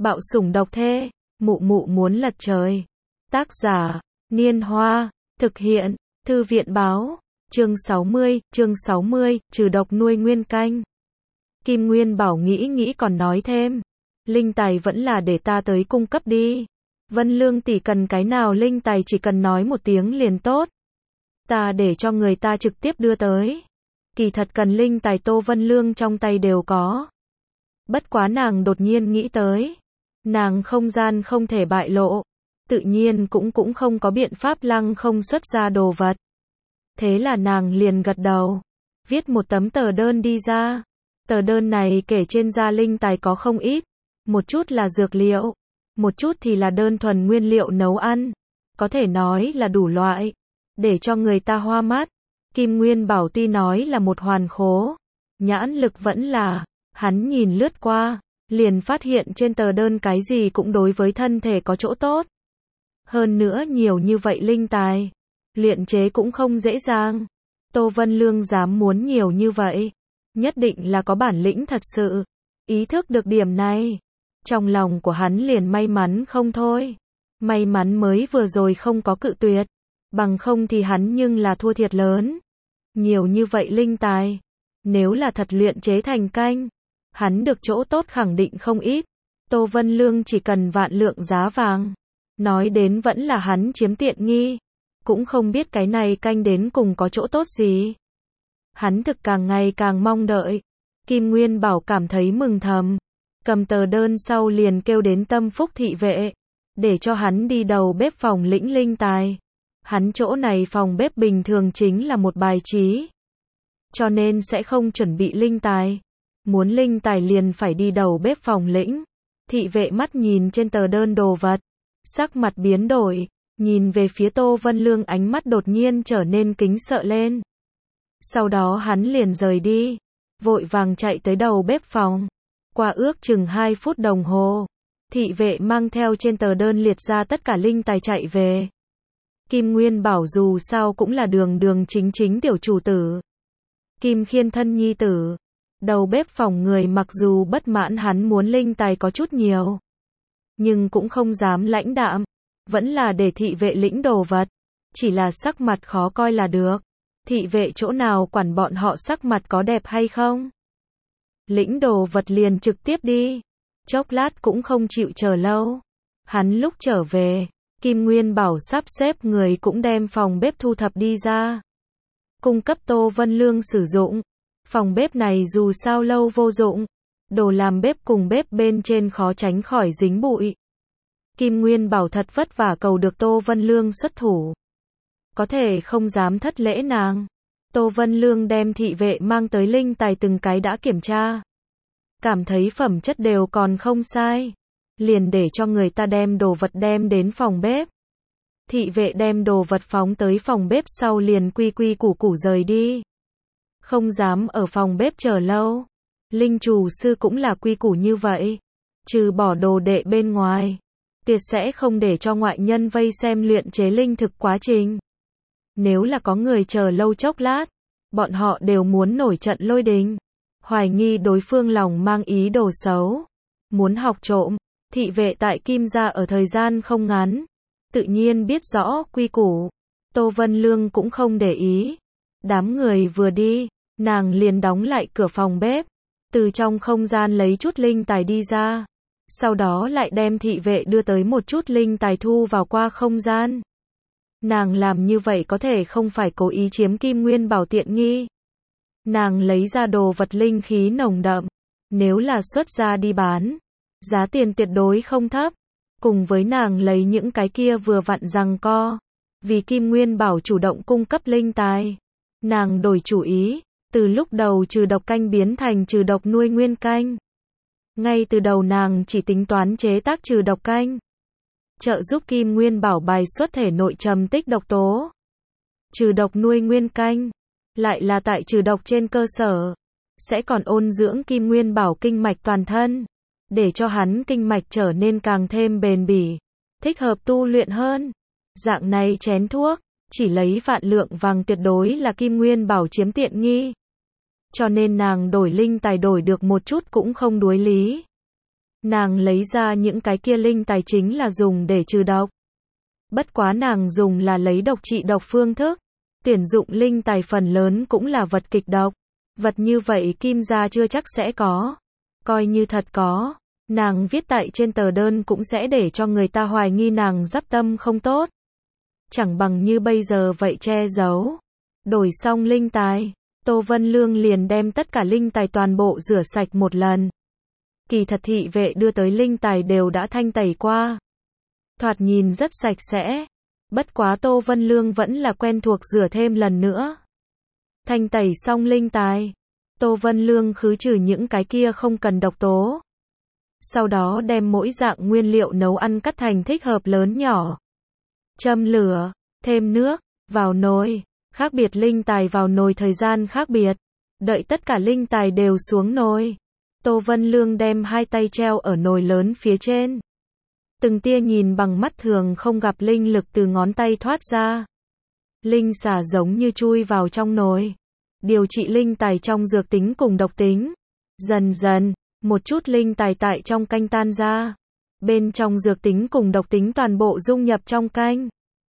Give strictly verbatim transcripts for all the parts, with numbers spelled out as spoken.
Bạo sủng độc thê, mụ mụ muốn lật trời. Tác giả, Niên Hoa, thực hiện, Thư viện báo, chương sáu mươi, chương sáu mươi, trừ độc nuôi nguyên canh. Kim Nguyên Bảo nghĩ nghĩ còn nói thêm, linh tài vẫn là để ta tới cung cấp đi. Vân Lương tỷ cần cái nào linh tài chỉ cần nói một tiếng liền tốt. Ta để cho người ta trực tiếp đưa tới. Kỳ thật cần linh tài Tô Vân Lương trong tay đều có. Bất quá nàng đột nhiên nghĩ tới. Nàng không gian không thể bại lộ. Tự nhiên cũng cũng không có biện pháp lăng không xuất ra đồ vật. Thế là nàng liền gật đầu. Viết một tấm tờ đơn đi ra. Tờ đơn này kể trên gia linh tài có không ít. Một chút là dược liệu. Một chút thì là đơn thuần nguyên liệu nấu ăn. Có thể nói là đủ loại. Để cho người ta hoa mắt. Kim Nguyên Bảo tuy nói là một hoàn khố. Nhãn lực vẫn là. Hắn nhìn lướt qua. Liền phát hiện trên tờ đơn cái gì cũng đối với thân thể có chỗ tốt. Hơn nữa nhiều như vậy linh tài. Luyện chế cũng không dễ dàng. Tô Vân Lương dám muốn nhiều như vậy. Nhất định là có bản lĩnh thật sự. Ý thức được điểm này. Trong lòng của hắn liền may mắn không thôi. May mắn mới vừa rồi không có cự tuyệt. Bằng không thì hắn nhưng là thua thiệt lớn. Nhiều như vậy linh tài. Nếu là thật luyện chế thành canh. Hắn được chỗ tốt khẳng định không ít. Tô Vân Lương chỉ cần vạn lượng giá vàng. Nói đến vẫn là hắn chiếm tiện nghi. Cũng không biết cái này canh đến cùng có chỗ tốt gì. Hắn thực càng ngày càng mong đợi. Kim Nguyên Bảo cảm thấy mừng thầm. Cầm tờ đơn sau liền kêu đến Tâm Phúc thị vệ. Để cho hắn đi đầu bếp phòng lĩnh linh tài. Hắn chỗ này phòng bếp bình thường chính là một bài trí. Cho nên sẽ không chuẩn bị linh tài. Muốn linh tài liền phải đi đầu bếp phòng lĩnh. Thị vệ mắt nhìn trên tờ đơn đồ vật. Sắc mặt biến đổi. Nhìn về phía Tô Vân Lương ánh mắt đột nhiên trở nên kính sợ lên. Sau đó hắn liền rời đi. Vội vàng chạy tới đầu bếp phòng. Qua ước chừng hai phút đồng hồ. Thị vệ mang theo trên tờ đơn liệt ra tất cả linh tài chạy về. Kim Nguyên Bảo dù sao cũng là đường đường chính chính tiểu chủ tử. Kim Khiên thân nhi tử. Đầu bếp phòng người mặc dù bất mãn hắn muốn linh tài có chút nhiều. Nhưng cũng không dám lãnh đạm. Vẫn là để thị vệ lĩnh đồ vật. Chỉ là sắc mặt khó coi là được. Thị vệ chỗ nào quản bọn họ sắc mặt có đẹp hay không. Lĩnh đồ vật liền trực tiếp đi. Chốc lát cũng không chịu chờ lâu. Hắn lúc trở về. Kim Nguyên Bảo sắp xếp người cũng đem phòng bếp thu thập đi ra. Cung cấp Tô Vân Lương sử dụng. Phòng bếp này dù sao lâu vô dụng. Đồ làm bếp cùng bếp bên trên khó tránh khỏi dính bụi. Kim Nguyên Bảo thật vất vả cầu được Tô Vân Lương xuất thủ. Có thể không dám thất lễ nàng. Tô Vân Lương đem thị vệ mang tới linh tài từng cái đã kiểm tra. Cảm thấy phẩm chất đều còn không sai. Liền để cho người ta đem đồ vật đem đến phòng bếp. Thị vệ đem đồ vật phóng tới phòng bếp sau liền quy quy củ củ rời đi. Không dám ở phòng bếp chờ lâu. Linh chủ sư cũng là quy củ như vậy. Trừ bỏ đồ đệ bên ngoài. Tuyệt sẽ không để cho ngoại nhân vây xem luyện chế linh thực quá trình. Nếu là có người chờ lâu chốc lát. Bọn họ đều muốn nổi trận lôi đình. Hoài nghi đối phương lòng mang ý đồ xấu. Muốn học trộm. Thị vệ tại Kim gia ở thời gian không ngắn. Tự nhiên biết rõ quy củ. Tô Vân Lương cũng không để ý. Đám người vừa đi. Nàng liền đóng lại cửa phòng bếp. Từ trong không gian lấy chút linh tài đi ra. Sau đó lại đem thị vệ đưa tới một chút linh tài thu vào qua không gian. Nàng làm như vậy có thể không phải cố ý chiếm Kim Nguyên Bảo tiện nghi. Nàng lấy ra đồ vật linh khí nồng đậm. Nếu là xuất ra đi bán. Giá tiền tuyệt đối không thấp. Cùng với nàng lấy những cái kia vừa vặn giằng co. Vì Kim Nguyên Bảo chủ động cung cấp linh tài. Nàng đổi chủ ý. Từ lúc đầu trừ độc canh biến thành trừ độc nuôi nguyên canh. Ngay từ đầu nàng chỉ tính toán chế tác trừ độc canh. Trợ giúp Kim Nguyên Bảo bài xuất thể nội trầm tích độc tố. Trừ độc nuôi nguyên canh. Lại là tại trừ độc trên cơ sở. Sẽ còn ôn dưỡng Kim Nguyên Bảo kinh mạch toàn thân. Để cho hắn kinh mạch trở nên càng thêm bền bỉ. Thích hợp tu luyện hơn. Dạng này chén thuốc. Chỉ lấy vạn lượng vàng tuyệt đối là Kim Nguyên Bảo chiếm tiện nghi. Cho nên nàng đổi linh tài đổi được một chút cũng không đuối lý. Nàng lấy ra những cái kia linh tài chính là dùng để trừ độc. Bất quá nàng dùng là lấy độc trị độc phương thức. Tuyển dụng linh tài phần lớn cũng là vật kịch độc. Vật như vậy Kim gia chưa chắc sẽ có. Coi như thật có, nàng viết tại trên tờ đơn cũng sẽ để cho người ta hoài nghi nàng dắp tâm không tốt. Chẳng bằng như bây giờ vậy che giấu. Đổi xong linh tài, Tô Vân Lương liền đem tất cả linh tài toàn bộ rửa sạch một lần. Kỳ thật thị vệ đưa tới linh tài đều đã thanh tẩy qua. Thoạt nhìn rất sạch sẽ. Bất quá Tô Vân Lương vẫn là quen thuộc rửa thêm lần nữa. Thanh tẩy xong linh tài, Tô Vân Lương khứ trừ những cái kia không cần độc tố. Sau đó đem mỗi dạng nguyên liệu nấu ăn cắt thành thích hợp lớn nhỏ. Châm lửa, thêm nước, vào nồi, khác biệt linh tài vào nồi thời gian khác biệt. Đợi tất cả linh tài đều xuống nồi. Tô Vân Lương đem hai tay treo ở nồi lớn phía trên. Từng tia nhìn bằng mắt thường không gặp linh lực từ ngón tay thoát ra. Linh xả giống như chui vào trong nồi. Điều trị linh tài trong dược tính cùng độc tính. Dần dần, một chút linh tài tại trong canh tan ra. Bên trong dược tính cùng độc tính toàn bộ dung nhập trong canh.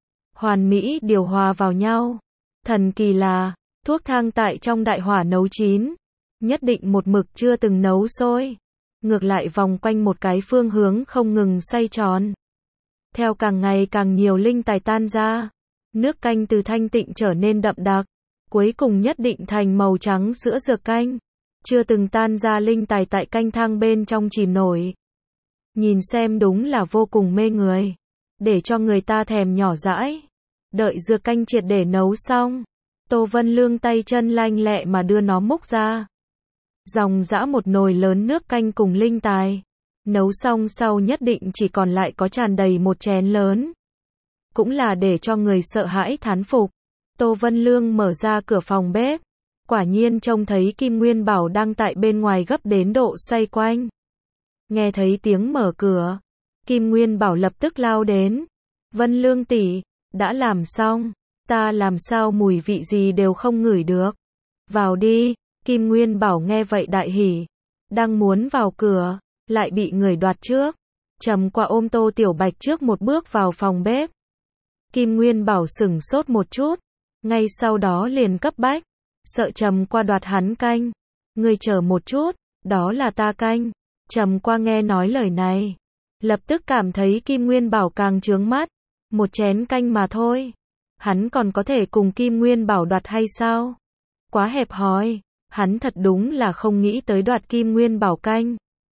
Hoàn mỹ điều hòa vào nhau. Thần kỳ là, thuốc thang tại trong đại hỏa nấu chín. Nhất định một mực chưa từng nấu sôi. Ngược lại vòng quanh một cái phương hướng không ngừng xoay tròn. Theo càng ngày càng nhiều linh tài tan ra, nước canh từ thanh tịnh trở nên đậm đặc, cuối cùng nhất định thành màu trắng sữa dược canh. Chưa từng tan ra linh tài tại canh thang bên trong chìm nổi. Nhìn xem đúng là vô cùng mê người, để cho người ta thèm nhỏ dãi. Đợi dược canh triệt để nấu xong, Tô Vân Lương tay chân lanh lẹ mà đưa nó múc ra. Dòng dã một nồi lớn nước canh cùng linh tài. Nấu xong sau nhất định chỉ còn lại có tràn đầy một chén lớn. Cũng là để cho người sợ hãi thán phục. Tô Vân Lương mở ra cửa phòng bếp. Quả nhiên trông thấy Kim Nguyên Bảo đang tại bên ngoài gấp đến độ xoay quanh. Nghe thấy tiếng mở cửa, Kim Nguyên Bảo lập tức lao đến. Vân Lương tỷ, đã làm xong, ta làm sao mùi vị gì đều không ngửi được. Vào đi. Kim Nguyên Bảo nghe vậy đại hỉ. Đang muốn vào cửa, lại bị người đoạt trước. Trầm qua ôm Tô Tiểu Bạch trước một bước vào phòng bếp. Kim Nguyên Bảo sửng sốt một chút. Ngay sau đó liền cấp bách. Sợ Trầm qua đoạt hắn canh. Ngươi chờ một chút, đó là ta canh. Trầm qua nghe nói lời này. Lập tức cảm thấy Kim Nguyên Bảo càng chướng mắt. Một chén canh mà thôi. Hắn còn có thể cùng Kim Nguyên Bảo đoạt hay sao? Quá hẹp hòi. Hắn thật đúng là không nghĩ tới đoạt Kim Nguyên Bảo canh.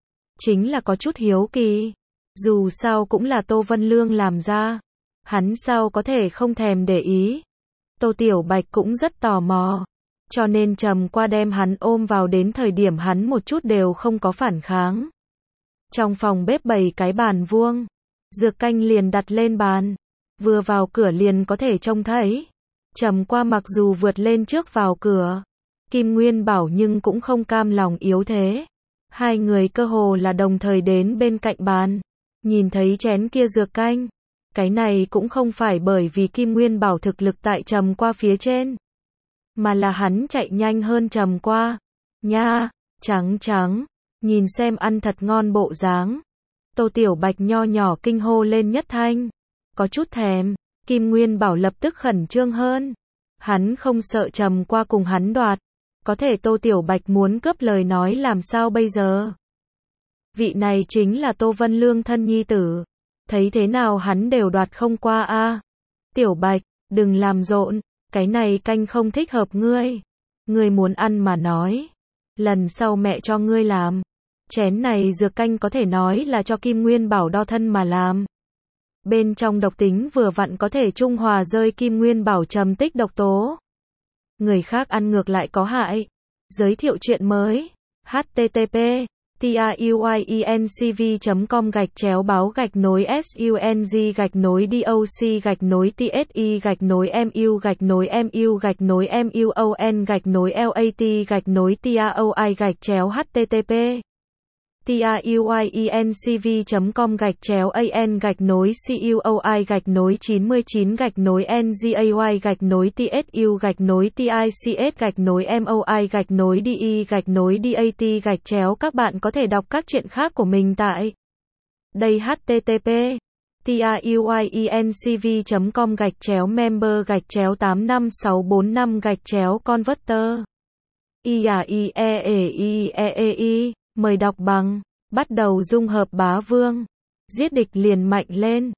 Chính là có chút hiếu kỳ. Dù sao cũng là Tô Vân Lương làm ra. Hắn sao có thể không thèm để ý. Tô Tiểu Bạch cũng rất tò mò. Cho nên Trầm qua đem hắn ôm vào đến thời điểm hắn một chút đều không có phản kháng. Trong phòng bếp bày cái bàn vuông. Dược canh liền đặt lên bàn. Vừa vào cửa liền có thể trông thấy. Trầm qua mặc dù vượt lên trước vào cửa. Kim Nguyên Bảo nhưng cũng không cam lòng yếu thế. Hai người cơ hồ là đồng thời đến bên cạnh bàn. Nhìn thấy chén kia dược canh. Cái này cũng không phải bởi vì Kim Nguyên Bảo thực lực tại Trầm qua phía trên. Mà là hắn chạy nhanh hơn Trầm qua. Nha, trắng trắng. Nhìn xem ăn thật ngon bộ dáng. Tô Tiểu Bạch nho nhỏ kinh hô lên nhất thanh. Có chút thèm. Kim Nguyên Bảo lập tức khẩn trương hơn. Hắn không sợ Trầm qua cùng hắn đoạt. Có thể Tô Tiểu Bạch muốn cướp lời nói làm sao bây giờ? Vị này chính là Tô Vân Lương thân nhi tử. Thấy thế nào hắn đều đoạt không qua a. À. Tiểu Bạch, đừng làm rộn, cái này canh không thích hợp ngươi. Ngươi muốn ăn mà nói. Lần sau mẹ cho ngươi làm. Chén này dược canh có thể nói là cho Kim Nguyên Bảo đo thân mà làm. Bên trong độc tính vừa vặn có thể trung hòa rơi Kim Nguyên Bảo trầm tích độc tố. Người khác ăn ngược lại có hại. Giới thiệu chuyện mới. H T T P TAUIENCV chấm com gạch chéo báo gạch nối SUNG gạch nối DOC gạch nối TSI gạch nối MU gạch nối MU gạch nối MUON gạch nối LAT gạch nối TAOI gạch chéo H T T P tuyuyencv chấm com gạch chéo an gạch nối cuoi gạch nối chín mươi chín gạch nối ngay gạch nối tsu gạch nối tics gạch nối moi gạch nối de gạch nối dat gạch chéo. Các bạn có thể đọc các truyện khác của mình tại đây http tuyuyencv chấm com gạch chéo member gạch chéo tám năm sáu bốn năm gạch chéo converter. iaieeei Mời đọc bằng. Bắt đầu dung hợp bá vương. Giết địch liền mạnh lên.